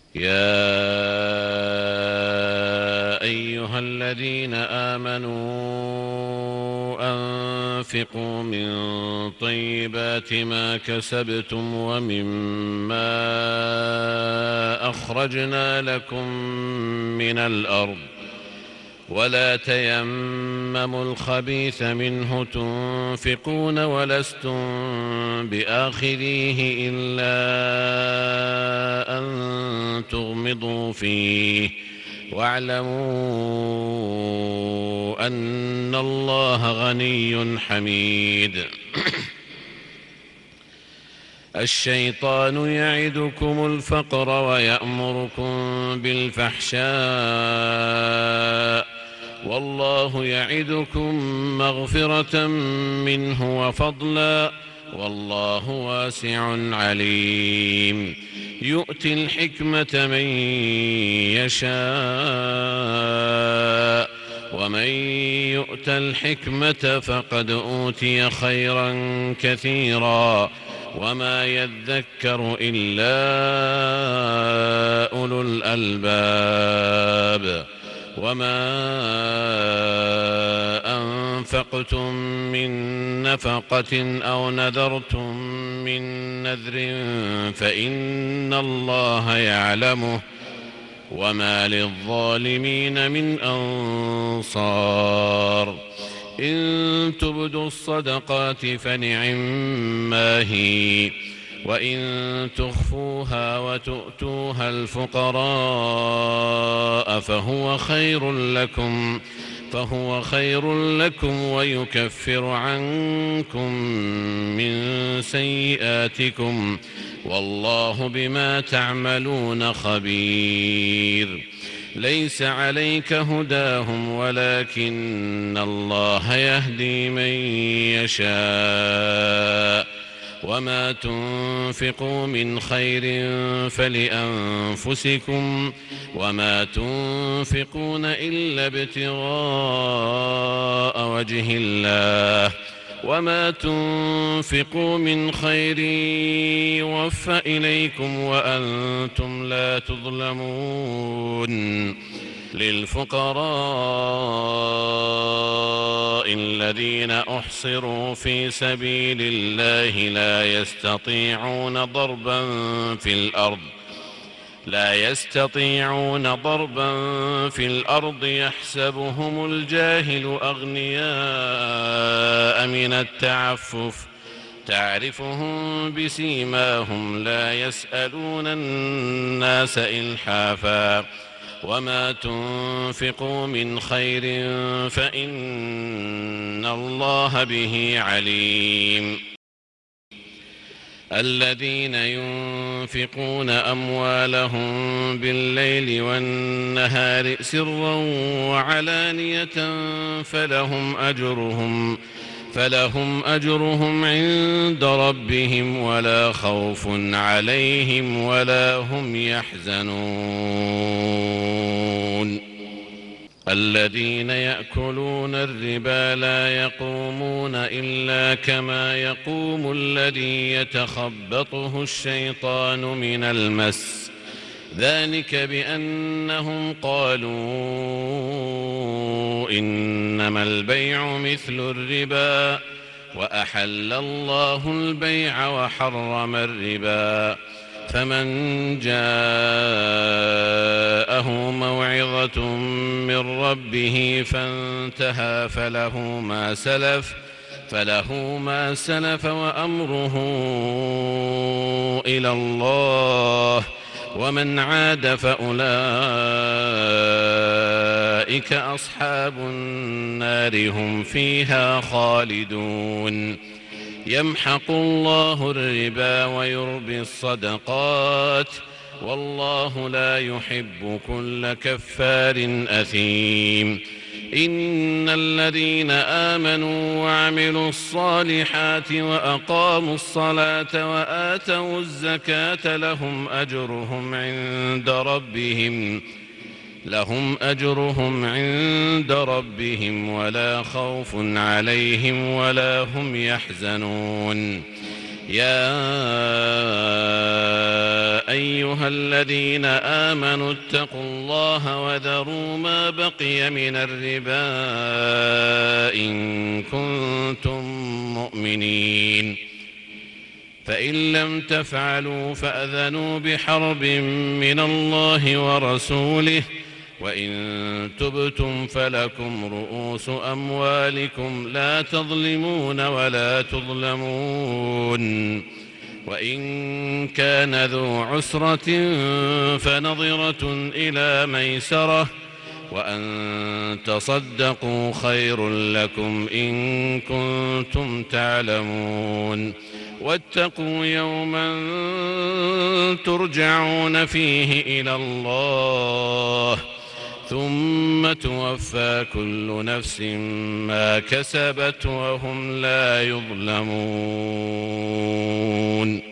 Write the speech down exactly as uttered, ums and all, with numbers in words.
يا أيها الذين آمنوا أنفقوا من طيبات ما كسبتم ومما أخرجنا لكم من الأرض ولا تيمموا الخبيث منه تنفقون ولستم بآخذيه إلا أن تغمضوا فيه واعلموا أن الله غني حميد. الشيطان يعدكم الفقر ويأمركم بالفحشاء والله يعدكم مغفرة منه وفضلا والله واسع عليم. يؤتي الحكمة من يشاء ومن يؤت الحكمة فقد أوتي خيرا كثيرا وما يذكر إلا أولو الألباب. وما أنفقتم من نفقة أو نذرتم من نذر فإن الله يعلمه وما للظالمين من أنصار. إن تبدوا الصدقات فنعما هي وإن تخفوها وتؤتوها الفقراء فهو خير لكم فهو خير لكم ويكفر عنكم من سيئاتكم والله بما تعملون خبير. ليس عليك هداهم ولكن الله يهدي من يشاء وما تنفقوا من خير فلأنفسكم وما تنفقون إلا ابتغاء وجه الله وما تنفقوا من خير يوفى إليكم وأنتم لا تظلمون. للفقراء الذين أحصروا في سبيل الله لا يستطيعون ضربا في الأرض لا يستطيعون ضربا في الأرض يحسبهم الجاهل أغنياء من التعفف تعرفهم بسيماهم لا يسألون الناس إلحافا وما تنفقوا من خير فإن الله به عليم. الذين ينفقون أموالهم بالليل والنهار سرا وعلانية فلهم أجرهم فلهم أجرهم عند ربهم ولا خوف عليهم ولا هم يحزنون. الذين يأكلون الربا لا يقومون إلا كما يقوم الذي يتخبطه الشيطان من المس ذلك بأنهم قالوا إنما البيع مثل الربا وأحل الله البيع وحرم الربا فمن جاءه موعظة من ربه فانتهى فله ما سلف فله ما سلف وأمره إلى الله ومن عاد فأولئك أصحاب النار هم فيها خالدون. يمحق الله الربا ويربي الصدقات والله لا يحب كل كفار أثيم. إن الذين آمنوا وعملوا الصالحات وأقاموا الصلاة وآتوا الزكاة لهم أجرهم عند ربهم لهم أجرهم عند ربهم ولا خوف عليهم ولا هم يحزنون. يا أيها الذين آمنوا اتقوا الله وذروا ما بقي من الربا إن كنتم مؤمنين فإن لم تفعلوا فأذنوا بحرب من الله ورسوله وإن تبتم فلكم رؤوس أموالكم لا تظلمون ولا تظلمون وإن كان ذو عسرة فنظرة إلى ميسرة وأن تصدقوا خير لكم إن كنتم تعلمون واتقوا يوما ترجعون فيه إلى الله ثم توفى كل نفس ما كسبت وهم لا يظلمون.